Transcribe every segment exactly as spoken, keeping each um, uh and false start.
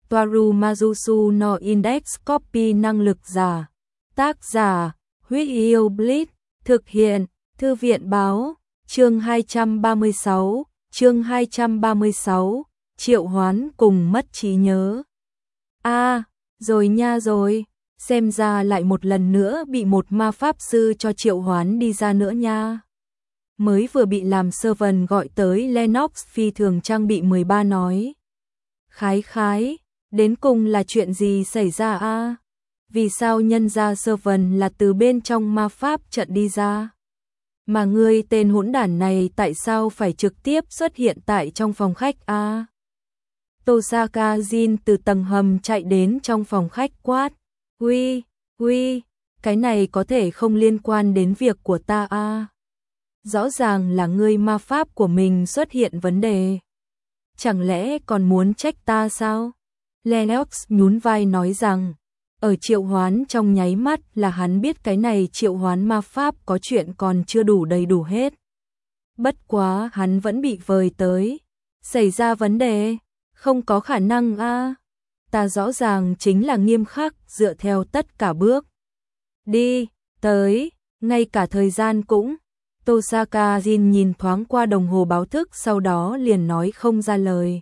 Toaru Majusu no Index Copy năng lực giả. Tác giả, Huyết Yêu Blitz, thực hiện, Thư viện báo, chương hai trăm ba mươi sáu, chương hai trăm ba mươi sáu, triệu hoán cùng mất trí nhớ. A, à, rồi nha rồi, xem ra lại một lần nữa bị một ma pháp sư cho triệu hoán đi ra nữa nha. Mới vừa bị làm servant gọi tới Lennox phi thường trang bị mười ba nói. Khái khái, đến cùng là chuyện gì xảy ra a? À? Vì sao nhân ra servant là từ bên trong ma pháp trận đi ra? Mà ngươi tên hỗn đản này tại sao phải trực tiếp xuất hiện tại trong phòng khách a? À? Tosaka Jin từ tầng hầm chạy đến trong phòng khách quát. Huy, Huy, cái này có thể không liên quan đến việc của ta a. À? Rõ ràng là ngươi ma pháp của mình xuất hiện vấn đề. Chẳng lẽ còn muốn trách ta sao? Lennox nhún vai nói rằng, ở triệu hoán trong nháy mắt là hắn biết cái này triệu hoán ma pháp có chuyện còn chưa đủ đầy đủ hết. Bất quá hắn vẫn bị vời tới. Xảy ra vấn đề, không có khả năng a. À. Ta rõ ràng chính là nghiêm khắc dựa theo tất cả bước. Đi, tới, ngay cả thời gian cũng. Tosaka Jin nhìn thoáng qua đồng hồ báo thức sau đó liền nói không ra lời.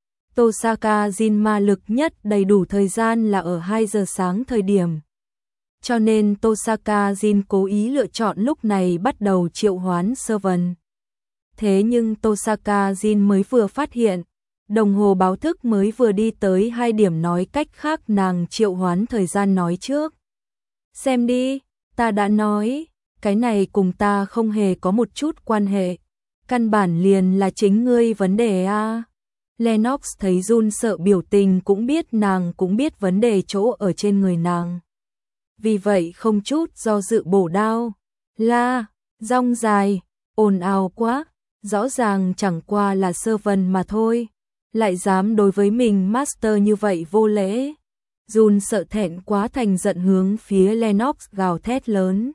Tosaka Jin ma lực nhất đầy đủ thời gian là ở hai giờ sáng thời điểm. Cho nên Tosaka Jin cố ý lựa chọn lúc này bắt đầu triệu hoán servant. Thế nhưng Tosaka Jin mới vừa phát hiện, đồng hồ báo thức mới vừa đi tới hai điểm nói cách khác nàng triệu hoán thời gian nói trước. Xem đi, ta đã nói, cái này cùng ta không hề có một chút quan hệ. Căn bản liền là chính ngươi vấn đề a. À. Lennox thấy run sợ biểu tình cũng biết nàng cũng biết vấn đề chỗ ở trên người nàng. Vì vậy không chút do dự bổ đao. La, rong dài, ồn ào quá, rõ ràng chẳng qua là servant mà thôi. Lại dám đối với mình master như vậy vô lễ. Jun sợ thẹn quá thành giận hướng phía Lennox gào thét lớn.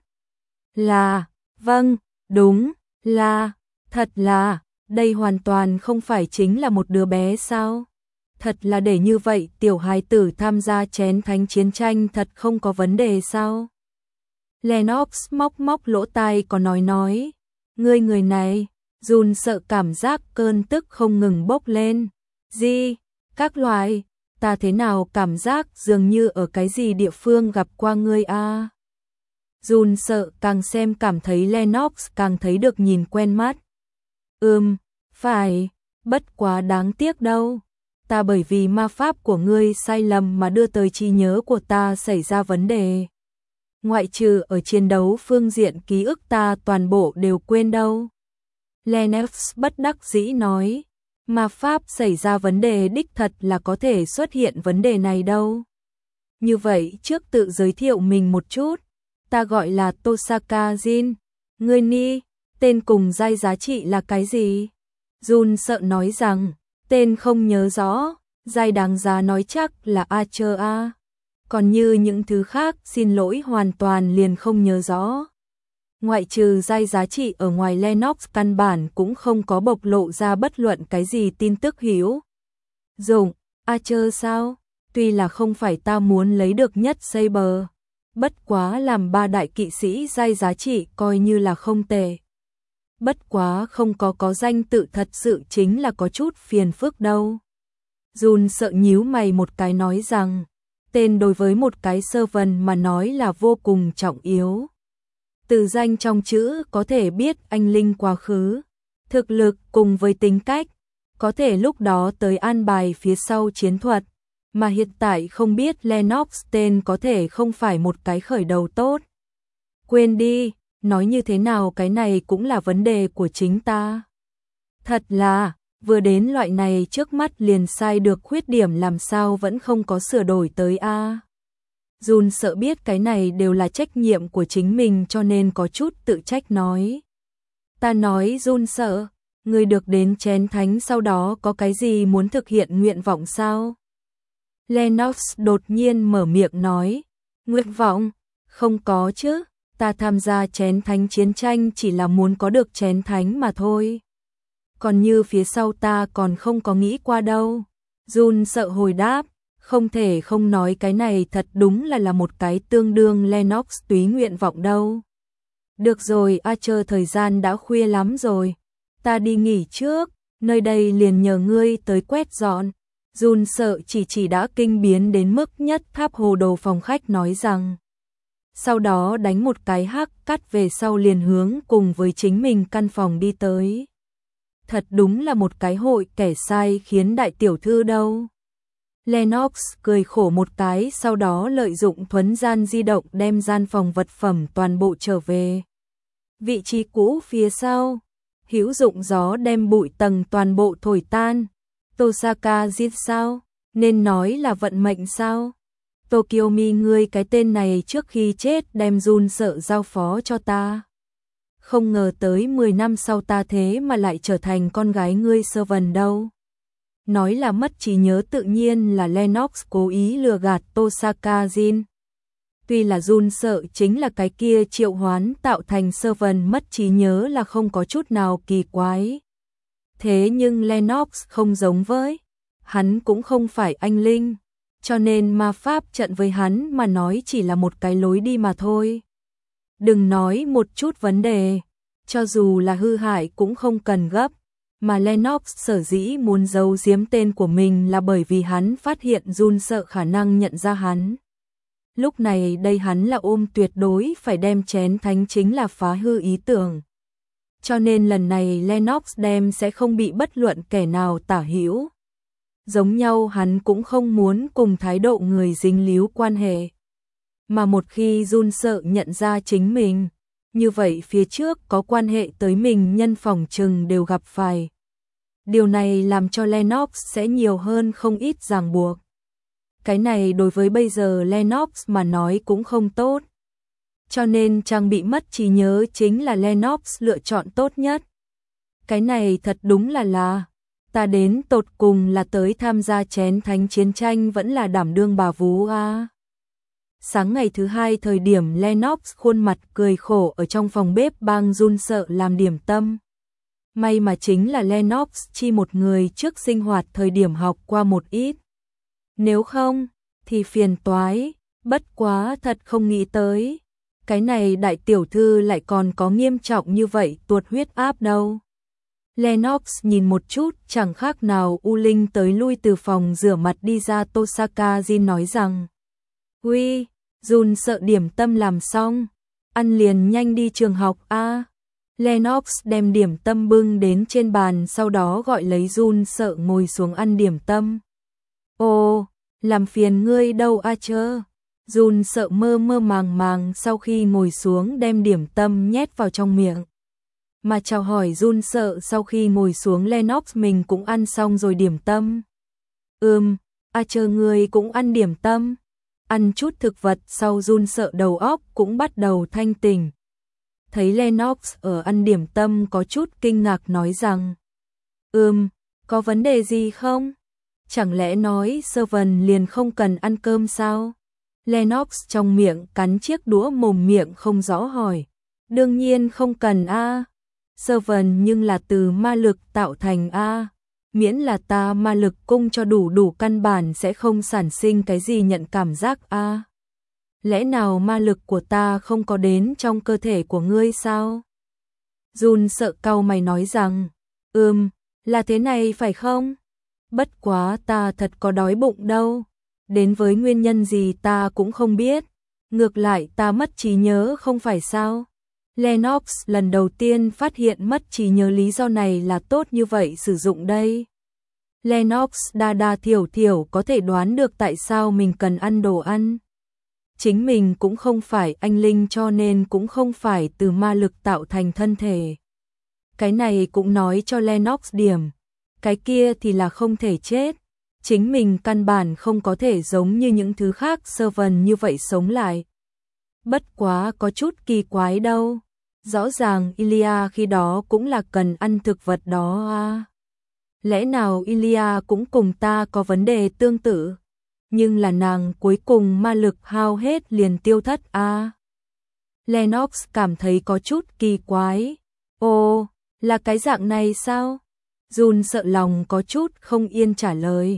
Là, vâng, đúng, là, thật là, đây hoàn toàn không phải chính là một đứa bé sao? Thật là để như vậy tiểu hài tử tham gia chén thánh chiến tranh thật không có vấn đề sao? Lennox móc móc lỗ tai có nói nói. Ngươi người này, Jun sợ cảm giác cơn tức không ngừng bốc lên. Gì? Các loại, ta thế nào cảm giác dường như ở cái gì địa phương gặp qua ngươi a? À? Jun sợ càng xem cảm thấy Lennox càng thấy được nhìn quen mắt. Ừm, phải, bất quá đáng tiếc đâu. Ta bởi vì ma pháp của ngươi sai lầm mà đưa tới trí nhớ của ta xảy ra vấn đề. Ngoại trừ ở chiến đấu phương diện ký ức ta toàn bộ đều quên đâu. Lennox bất đắc dĩ nói. Ma pháp xảy ra vấn đề đích thật là có thể xuất hiện vấn đề này đâu. Như vậy trước tự giới thiệu mình một chút. Ta gọi là Tosaka Jin. Ngươi ni, tên cùng giai giá trị là cái gì? Jun sợ nói rằng, tên không nhớ rõ, giai đáng giá nói chắc là Archer A. Còn như những thứ khác xin lỗi hoàn toàn liền không nhớ rõ. Ngoại trừ giai giá trị ở ngoài Lennox căn bản cũng không có bộc lộ ra bất luận cái gì tin tức hữu dụng. Archer sao? Tuy là không phải ta muốn lấy được nhất Saber. Bất quá làm ba đại kỵ sĩ giai giá trị coi như là không tệ. Bất quá không có có danh tự thật sự chính là có chút phiền phức đâu. Jun sợ nhíu mày một cái nói rằng, tên đối với một cái servant mà nói là vô cùng trọng yếu. Từ danh trong chữ có thể biết anh linh quá khứ, thực lực cùng với tính cách, có thể lúc đó tới an bài phía sau chiến thuật. Mà hiện tại không biết Lennox tên có thể không phải một cái khởi đầu tốt. Quên đi, nói như thế nào cái này cũng là vấn đề của chính ta. Thật là, vừa đến loại này trước mắt liền sai được khuyết điểm làm sao vẫn không có sửa đổi tới a. À. Jun sợ biết cái này đều là trách nhiệm của chính mình cho nên có chút tự trách nói. Ta nói Jun sợ, người được đến chén thánh sau đó có cái gì muốn thực hiện nguyện vọng sao? Lennox đột nhiên mở miệng nói, nguyện vọng, không có chứ, ta tham gia chén thánh chiến tranh chỉ là muốn có được chén thánh mà thôi. Còn như phía sau ta còn không có nghĩ qua đâu. Jun sợ hồi đáp, Không thể không nói cái này thật đúng là là một cái tương đương Lennox túy nguyện vọng đâu. Được rồi, Archer, thời gian đã khuya lắm rồi. Ta đi nghỉ trước, nơi đây liền nhờ ngươi tới quét dọn. Jun sợ chỉ chỉ đã kinh biến đến mức nhất tháp hồ đồ phòng khách nói rằng. Sau đó đánh một cái hắc cắt về sau liền hướng cùng với chính mình căn phòng đi tới. Thật đúng là một cái hội kẻ sai khiến đại tiểu thư đâu. Lennox cười khổ một cái, sau đó lợi dụng thuấn gian di động đem gian phòng vật phẩm toàn bộ trở về vị trí cũ phía sau. Hữu dụng gió đem bụi tầng toàn bộ thổi tan. Tosaka Jin sao? Nên nói là vận mệnh sao? Tokyomi, ngươi cái tên này trước khi chết đem Jun sợ giao phó cho ta. Không ngờ tới mười năm sau ta thế mà lại trở thành con gái ngươi Servant đâu. Nói là mất trí nhớ tự nhiên là Lennox cố ý lừa gạt Tosaka Jin. Tuy là Jun sợ chính là cái kia triệu hoán tạo thành Servant mất trí nhớ là không có chút nào kỳ quái. Thế nhưng Lennox không giống với, hắn cũng không phải anh linh, cho nên ma pháp trận với hắn mà nói chỉ là một cái lối đi mà thôi. Đừng nói một chút vấn đề, cho dù là hư hại cũng không cần gấp, mà Lennox sở dĩ muốn giấu giếm tên của mình là bởi vì hắn phát hiện Jun sợ khả năng nhận ra hắn. Lúc này đây hắn là ôm tuyệt đối phải đem chén thánh chính là phá hư ý tưởng. Cho nên lần này Lennox đem sẽ không bị bất luận kẻ nào tả hữu. Giống nhau hắn cũng không muốn cùng thái độ người dính líu quan hệ. Mà một khi Jun sợ nhận ra chính mình, như vậy phía trước có quan hệ tới mình nhân phòng trừng đều gặp phải. Điều này làm cho Lennox sẽ nhiều hơn không ít ràng buộc. Cái này đối với bây giờ Lennox mà nói cũng không tốt. Cho nên trang bị mất trí nhớ chính là Lennox lựa chọn tốt nhất. Cái này thật đúng là là, ta đến tột cùng là tới tham gia chén thánh chiến tranh vẫn là đảm đương bà vú a. Sáng ngày thứ hai thời điểm Lennox khuôn mặt cười khổ ở trong phòng bếp bang Jun sợ làm điểm tâm. May mà chính là Lennox chi một người trước sinh hoạt thời điểm học qua một ít. Nếu không, thì phiền toái, bất quá thật không nghĩ tới. Cái này đại tiểu thư lại còn có nghiêm trọng như vậy tuột huyết áp đâu. Lennox nhìn một chút chẳng khác nào U Linh tới lui từ phòng rửa mặt đi ra. Tosaka Jin nói rằng. Uy, Jun sợ điểm tâm làm xong, ăn liền nhanh đi trường học a. Lennox đem điểm tâm bưng đến trên bàn sau đó gọi lấy Jun sợ ngồi xuống ăn điểm tâm. Ồ, làm phiền ngươi đâu Archer. Jun sợ mơ mơ màng màng sau khi ngồi xuống đem điểm tâm nhét vào trong miệng. Mà chào hỏi Jun sợ sau khi ngồi xuống Lennox mình cũng ăn xong rồi điểm tâm. Ừm, Archer ngươi cũng ăn điểm tâm. Ăn chút thực vật sau Jun sợ đầu óc cũng bắt đầu thanh tỉnh. Thấy Lennox ở ăn điểm tâm có chút kinh ngạc nói rằng. Ừm, có vấn đề gì không? Chẳng lẽ nói Servant liền không cần ăn cơm sao? Lennox trong miệng cắn chiếc đũa mồm miệng không rõ hỏi. Đương nhiên không cần a. À. Servant nhưng là từ ma lực tạo thành a. À. Miễn là ta ma lực cung cho đủ đủ căn bản sẽ không sản sinh cái gì nhận cảm giác a. À. Lẽ nào ma lực của ta không có đến trong cơ thể của ngươi sao? Jun sợ cau mày nói rằng. Ừm, là thế này phải không? Bất quá ta thật có đói bụng đâu. Đến với nguyên nhân gì ta cũng không biết. Ngược lại ta mất trí nhớ không phải sao? Lennox lần đầu tiên phát hiện mất trí nhớ lý do này là tốt như vậy sử dụng đây. Lennox đa đa thiểu thiểu có thể đoán được tại sao mình cần ăn đồ ăn. Chính mình cũng không phải anh linh cho nên cũng không phải từ ma lực tạo thành thân thể. Cái này cũng nói cho Lennox điểm. Cái kia thì là không thể chết. Chính mình căn bản không có thể giống như những thứ khác Servant như vậy sống lại. Bất quá có chút kỳ quái đâu. Rõ ràng Ilia khi đó cũng là cần ăn thực vật đó à. Lẽ nào Ilia cũng cùng ta có vấn đề tương tự? Nhưng là nàng cuối cùng ma lực hao hết liền tiêu thất à. Lennox cảm thấy có chút kỳ quái. Ồ, là cái dạng này sao? Jun sợ lòng có chút không yên trả lời.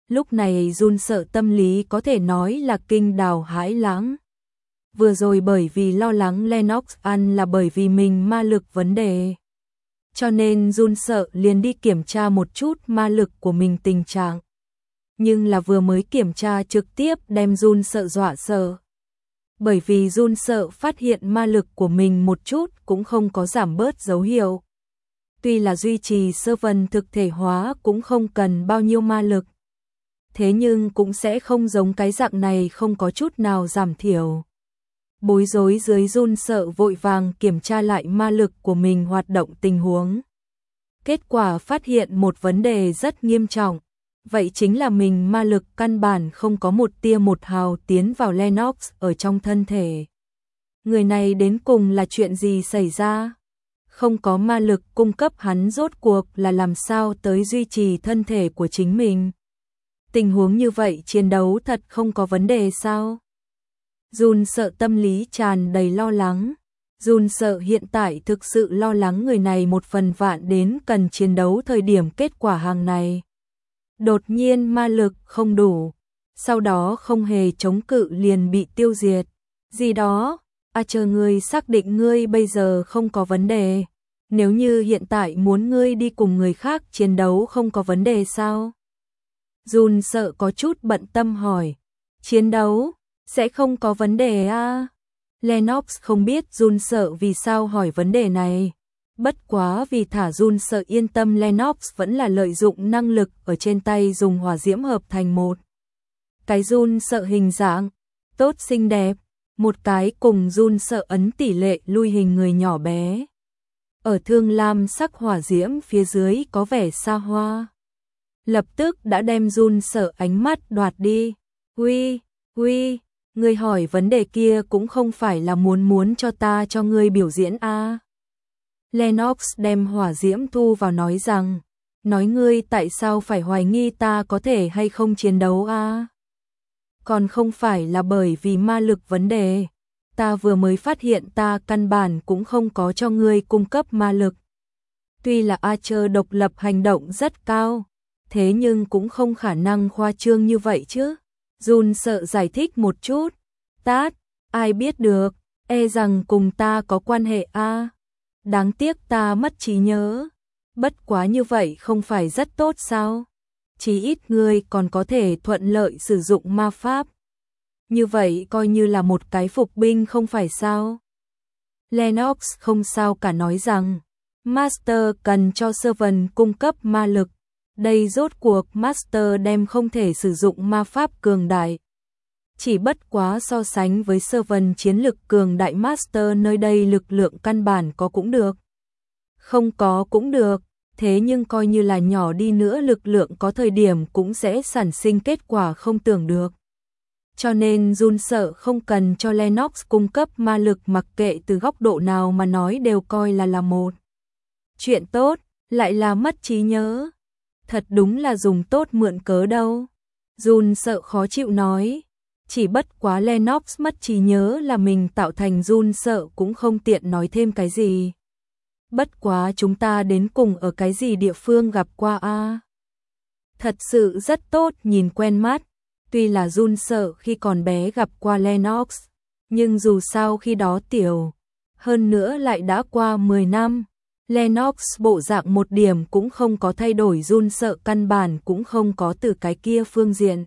Lúc này Jun sợ tâm lý có thể nói là kinh đào hãi lãng. Vừa rồi bởi vì lo lắng Lennox ăn là bởi vì mình ma lực vấn đề. Cho nên Jun sợ liền đi kiểm tra một chút ma lực của mình tình trạng. Nhưng là vừa mới kiểm tra trực tiếp đem Jun sợ dọa sợ. Bởi vì Jun sợ phát hiện ma lực của mình một chút cũng không có giảm bớt dấu hiệu. Tuy là duy trì sơ vần thực thể hóa cũng không cần bao nhiêu ma lực. Thế nhưng cũng sẽ không giống cái dạng này không có chút nào giảm thiểu. Bối rối dưới Jun sợ vội vàng kiểm tra lại ma lực của mình hoạt động tình huống. Kết quả phát hiện một vấn đề rất nghiêm trọng. Vậy chính là mình ma lực căn bản không có một tia một hào tiến vào Lennox ở trong thân thể. Người này đến cùng là chuyện gì xảy ra? Không có ma lực cung cấp hắn rốt cuộc là làm sao tới duy trì thân thể của chính mình. Tình huống như vậy chiến đấu thật không có vấn đề sao? Jun sợ tâm lý tràn đầy lo lắng. Jun sợ hiện tại thực sự lo lắng người này một phần vạn đến cần chiến đấu thời điểm kết quả hàng này. Đột nhiên ma lực không đủ, sau đó không hề chống cự liền bị tiêu diệt. Gì đó, à chờ ngươi xác định ngươi bây giờ không có vấn đề. Nếu như hiện tại muốn ngươi đi cùng người khác chiến đấu không có vấn đề sao? Jun sợ có chút bận tâm hỏi. Chiến đấu, sẽ không có vấn đề à? Lennox không biết Jun sợ vì sao hỏi vấn đề này. Bất quá vì thả Jun sợ yên tâm Lennox vẫn là lợi dụng năng lực ở trên tay dùng hỏa diễm hợp thành một. Cái Jun sợ hình dạng, tốt xinh đẹp, một cái cùng Jun sợ ấn tỷ lệ lui hình người nhỏ bé. Ở thương lam sắc hỏa diễm phía dưới có vẻ xa hoa. Lập tức đã đem Jun sợ ánh mắt đoạt đi. Uy, uy, ngươi hỏi vấn đề kia cũng không phải là muốn muốn cho ta cho ngươi biểu diễn a. À. Lennox đem hỏa diễm thu vào nói rằng, nói ngươi tại sao phải hoài nghi ta có thể hay không chiến đấu a? À? Còn không phải là bởi vì ma lực vấn đề, ta vừa mới phát hiện ta căn bản cũng không có cho ngươi cung cấp ma lực. Tuy là Archer độc lập hành động rất cao, thế nhưng cũng không khả năng khoa trương như vậy chứ. Jun sợ giải thích một chút, tát, ai biết được, e rằng cùng ta có quan hệ a. À? Đáng tiếc ta mất trí nhớ. Bất quá như vậy không phải rất tốt sao? Chí ít ngươi còn có thể thuận lợi sử dụng ma pháp. Như vậy coi như là một cái phục binh không phải sao? Lennox không sao cả nói rằng, Master cần cho Servant cung cấp ma lực. Đây rốt cuộc Master đem không thể sử dụng ma pháp cường đại. Chỉ bất quá so sánh với Servant chiến lực cường đại Master nơi đây lực lượng căn bản có cũng được. Không có cũng được, thế nhưng coi như là nhỏ đi nữa lực lượng có thời điểm cũng sẽ sản sinh kết quả không tưởng được. Cho nên Jun sợ không cần cho Lennox cung cấp ma lực mặc kệ từ góc độ nào mà nói đều coi là là một. Chuyện tốt, lại là mất trí nhớ. Thật đúng là dùng tốt mượn cớ đâu. Jun sợ khó chịu nói. Chỉ bất quá Lennox mất trí nhớ là mình tạo thành Jun sợ cũng không tiện nói thêm cái gì. Bất quá chúng ta đến cùng ở cái gì địa phương gặp qua a? À? Thật sự rất tốt nhìn quen mắt. Tuy là Jun sợ khi còn bé gặp qua Lennox, nhưng dù sao khi đó tiểu. Hơn nữa lại đã qua mười năm. Lennox bộ dạng một điểm cũng không có thay đổi Jun sợ căn bản cũng không có từ cái kia phương diện.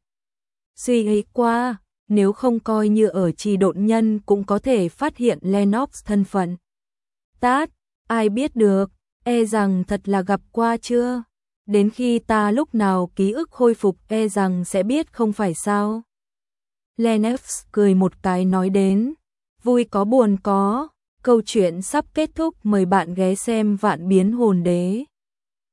Suy nghĩ qua, nếu không coi như ở trì độn nhân cũng có thể phát hiện Lennox thân phận. Tát, ai biết được, e rằng thật là gặp qua chưa? Đến khi ta lúc nào ký ức khôi phục e rằng sẽ biết không phải sao? Lennox cười một cái nói đến, vui có buồn có. Câu chuyện sắp kết thúc, mời bạn ghé xem Vạn Biến Hồn Đế.